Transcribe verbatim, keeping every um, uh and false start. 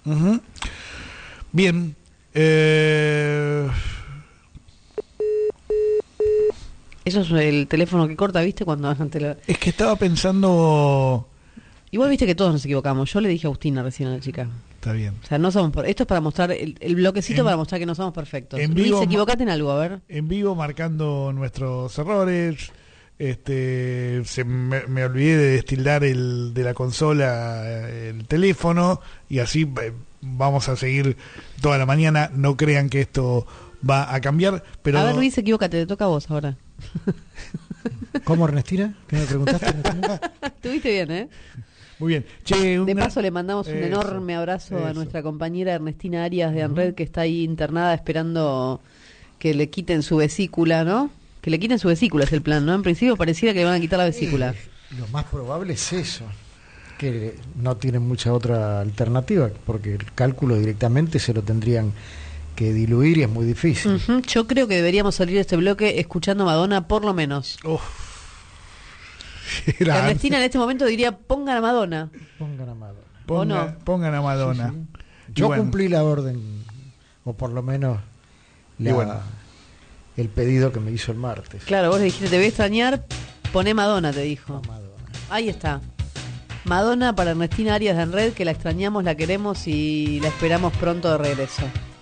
Uh-huh. Bien. Eh... Eso es el teléfono que corta, ¿viste? Cuando te lo... Es que estaba pensando... Igual viste que todos nos equivocamos. Yo le dije a Agustina recién a la chica. Está bien. O sea, no somos... Per... Esto es para mostrar... El, el bloquecito en, para mostrar que no somos perfectos. En Luis, vivo, equivocate en algo, a ver. En vivo, marcando nuestros errores. Este, se me, me olvidé de destildar el de la consola el teléfono. Y así eh, vamos a seguir toda la mañana. No crean que esto va a cambiar. Pero... A ver, Luis, equivócate. Te toca a vos ahora. ¿Cómo, Ernestina? ¿Qué me preguntaste, Ernestina? Estuviste bien, ¿eh? Muy bien. Che, una... De paso le mandamos un eso, enorme abrazo eso. a nuestra compañera Ernestina Arias de ANRED, que está ahí internada esperando que le quiten su vesícula, ¿no? Que le quiten su vesícula es el plan, ¿no? En principio pareciera que le van a quitar la vesícula. Eh, lo más probable es eso, que no tienen mucha otra alternativa, porque el cálculo directamente se lo tendrían que diluir y es muy difícil. Uh-huh. Yo creo que deberíamos salir de este bloque escuchando Madonna por lo menos. Uf. Ernestina en este momento diría pongan a Madonna. Pongan a Madonna. Ponga, ¿O no? Pongan a Madonna. Sí, sí. Yo bueno. cumplí la orden, o por lo menos la, bueno. el pedido que me hizo el martes. Claro, vos le dijiste, te voy a extrañar, poné Madonna, te dijo. No, Madonna. Ahí está. Madonna para Ernestina Arias de ANRED, que la extrañamos, la queremos y la esperamos pronto de regreso.